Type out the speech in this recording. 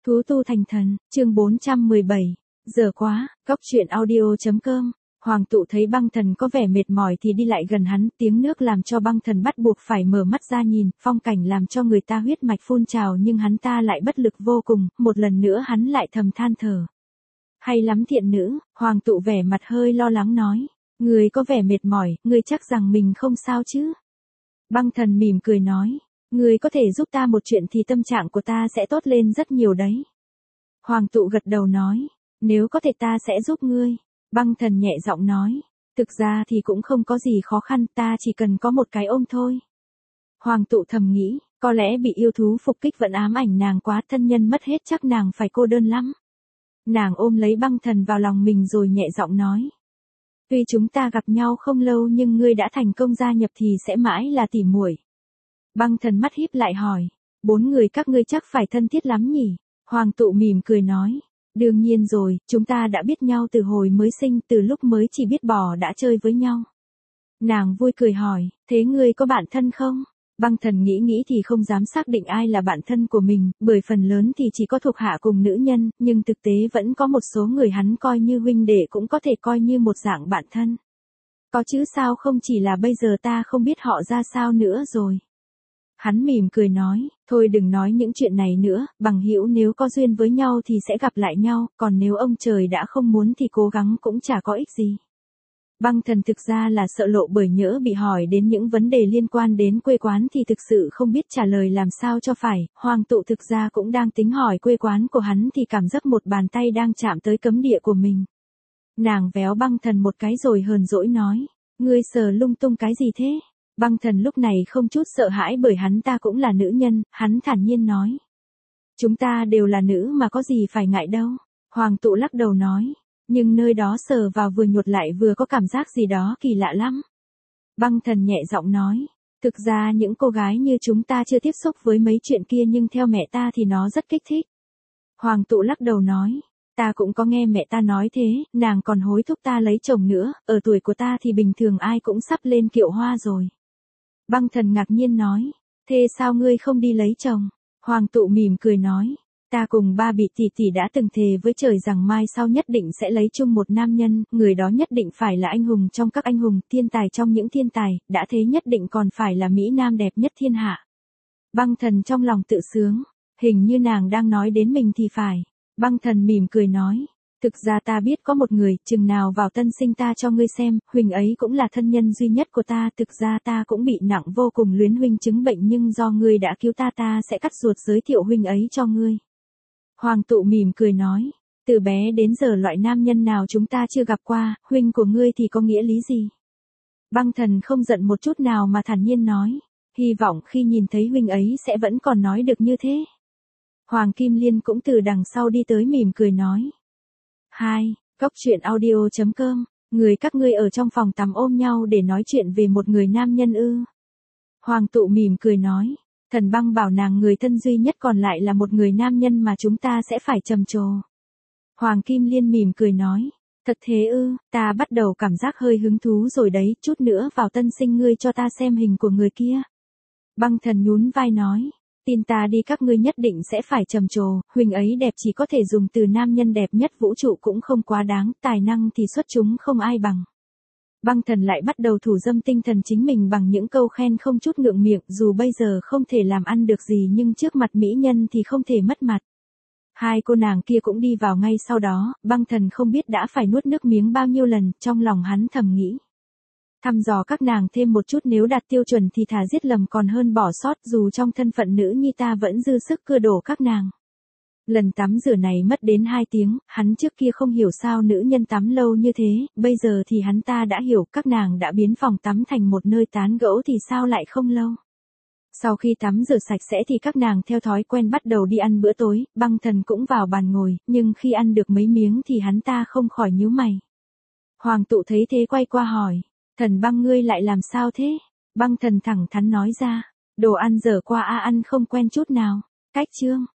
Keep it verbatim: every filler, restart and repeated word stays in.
Thú tu thành thần, chương bốn trăm mười bảy. Giờ quá, góc truyện audio.com. Hoàng tụ thấy băng thần có vẻ mệt mỏi thì đi lại gần hắn, tiếng nước làm cho băng thần bắt buộc phải mở mắt ra nhìn, phong cảnh làm cho người ta huyết mạch phun trào nhưng hắn ta lại bất lực vô cùng, một lần nữa hắn lại thầm than thở. Hay lắm thiện nữ, hoàng tụ vẻ mặt hơi lo lắng nói. Người có vẻ mệt mỏi, người chắc rằng mình không sao chứ? Băng thần mỉm cười nói. Người có thể giúp ta một chuyện thì tâm trạng của ta sẽ tốt lên rất nhiều đấy. Hoàng tụ gật đầu nói. Nếu có thể ta sẽ giúp ngươi. Băng thần nhẹ giọng nói. Thực ra thì cũng không có gì khó khăn, ta chỉ cần có một cái ôm thôi. Hoàng tụ thầm nghĩ, có lẽ bị yêu thú phục kích vẫn ám ảnh nàng quá, thân nhân mất hết chắc nàng phải cô đơn lắm. Nàng ôm lấy băng thần vào lòng mình rồi nhẹ giọng nói. Tuy chúng ta gặp nhau không lâu nhưng ngươi đã thành công gia nhập thì sẽ mãi là tỉ muội. Băng thần mắt híp lại hỏi, bốn người các ngươi chắc phải thân thiết lắm nhỉ? Hoàng tụ mỉm cười nói, đương nhiên rồi, chúng ta đã biết nhau từ hồi mới sinh, từ lúc mới chỉ biết bò đã chơi với nhau. Nàng vui cười hỏi, thế ngươi có bạn thân không? Băng thần nghĩ nghĩ thì không dám xác định ai là bạn thân của mình, bởi phần lớn thì chỉ có thuộc hạ cùng nữ nhân, nhưng thực tế vẫn có một số người hắn coi như huynh đệ cũng có thể coi như một dạng bạn thân. Có chứ sao không, chỉ là bây giờ ta không biết họ ra sao nữa rồi. Hắn mỉm cười nói, thôi đừng nói những chuyện này nữa, bằng hữu nếu có duyên với nhau thì sẽ gặp lại nhau, còn nếu ông trời đã không muốn thì cố gắng cũng chả có ích gì. Băng thần thực ra là sợ lộ, bởi nhỡ bị hỏi đến những vấn đề liên quan đến quê quán thì thực sự không biết trả lời làm sao cho phải. Hoàng tụ thực ra cũng đang tính hỏi quê quán của hắn thì cảm giác một bàn tay đang chạm tới cấm địa của mình. Nàng véo băng thần một cái rồi hờn dỗi nói, ngươi sờ lung tung cái gì thế? Băng thần lúc này không chút sợ hãi bởi hắn ta cũng là nữ nhân, hắn thản nhiên nói. Chúng ta đều là nữ mà có gì phải ngại đâu. Hoàng tụ lắc đầu nói. Nhưng nơi đó sờ vào vừa nhột lại vừa có cảm giác gì đó kỳ lạ lắm. Băng thần nhẹ giọng nói. Thực ra những cô gái như chúng ta chưa tiếp xúc với mấy chuyện kia nhưng theo mẹ ta thì nó rất kích thích. Hoàng tụ lắc đầu nói. Ta cũng có nghe mẹ ta nói thế, nàng còn hối thúc ta lấy chồng nữa, ở tuổi của ta thì bình thường ai cũng sắp lên kiệu hoa rồi. Băng thần ngạc nhiên nói. Thế sao ngươi không đi lấy chồng? Hoàng tụ mỉm cười nói. Ta cùng ba bị tỷ tỷ đã từng thề với trời rằng mai sau nhất định sẽ lấy chung một nam nhân, người đó nhất định phải là anh hùng trong các anh hùng, thiên tài trong những thiên tài, đã thế nhất định còn phải là mỹ nam đẹp nhất thiên hạ. Băng thần trong lòng tự sướng, hình như nàng đang nói đến mình thì phải. Băng thần mỉm cười nói, thực ra ta biết có một người, chừng nào vào tân sinh ta cho ngươi xem, huynh ấy cũng là thân nhân duy nhất của ta, thực ra ta cũng bị nặng vô cùng luyến huynh chứng bệnh nhưng do ngươi đã cứu ta ta sẽ cắt ruột giới thiệu huynh ấy cho ngươi. Hoàng tụ mỉm cười nói, từ bé đến giờ loại nam nhân nào chúng ta chưa gặp qua, huynh của ngươi thì có nghĩa lý gì? Băng thần không giận một chút nào mà thản nhiên nói, hy vọng khi nhìn thấy huynh ấy sẽ vẫn còn nói được như thế. Hoàng Kim Liên cũng từ đằng sau đi tới mỉm cười nói. Hai, góc truyện audio.com, người các ngươi ở trong phòng tắm ôm nhau để nói chuyện về một người nam nhân ư? Hoàng tụ mỉm cười nói. Thần băng bảo nàng người thân duy nhất còn lại là một người nam nhân mà chúng ta sẽ phải trầm trồ. Hoàng Kim Liên mỉm cười nói. Thật thế ư, ta bắt đầu cảm giác hơi hứng thú rồi đấy, chút nữa vào tân sinh ngươi cho ta xem hình của người kia. Băng thần nhún vai nói. Tin ta đi, các ngươi nhất định sẽ phải trầm trồ, huynh ấy đẹp chỉ có thể dùng từ nam nhân đẹp nhất vũ trụ cũng không quá đáng, tài năng thì xuất chúng không ai bằng. Băng thần lại bắt đầu thủ dâm tinh thần chính mình bằng những câu khen không chút ngượng miệng, dù bây giờ không thể làm ăn được gì nhưng trước mặt mỹ nhân thì không thể mất mặt. Hai cô nàng kia cũng đi vào ngay sau đó, băng thần không biết đã phải nuốt nước miếng bao nhiêu lần, trong lòng hắn thầm nghĩ. Thăm dò các nàng thêm một chút, nếu đạt tiêu chuẩn thì thà giết lầm còn hơn bỏ sót, dù trong thân phận nữ nhi ta vẫn dư sức cưa đổ các nàng. Lần tắm rửa này mất đến hai tiếng, hắn trước kia không hiểu sao nữ nhân tắm lâu như thế, bây giờ thì hắn ta đã hiểu, các nàng đã biến phòng tắm thành một nơi tán gẫu thì sao lại không lâu. Sau khi tắm rửa sạch sẽ thì các nàng theo thói quen bắt đầu đi ăn bữa tối, băng thần cũng vào bàn ngồi, nhưng khi ăn được mấy miếng thì hắn ta không khỏi nhíu mày. Hoàng tụ thấy thế quay qua hỏi, thần băng ngươi lại làm sao thế? Băng thần thẳng thắn nói ra, đồ ăn dở qua a ăn không quen chút nào. Cách chương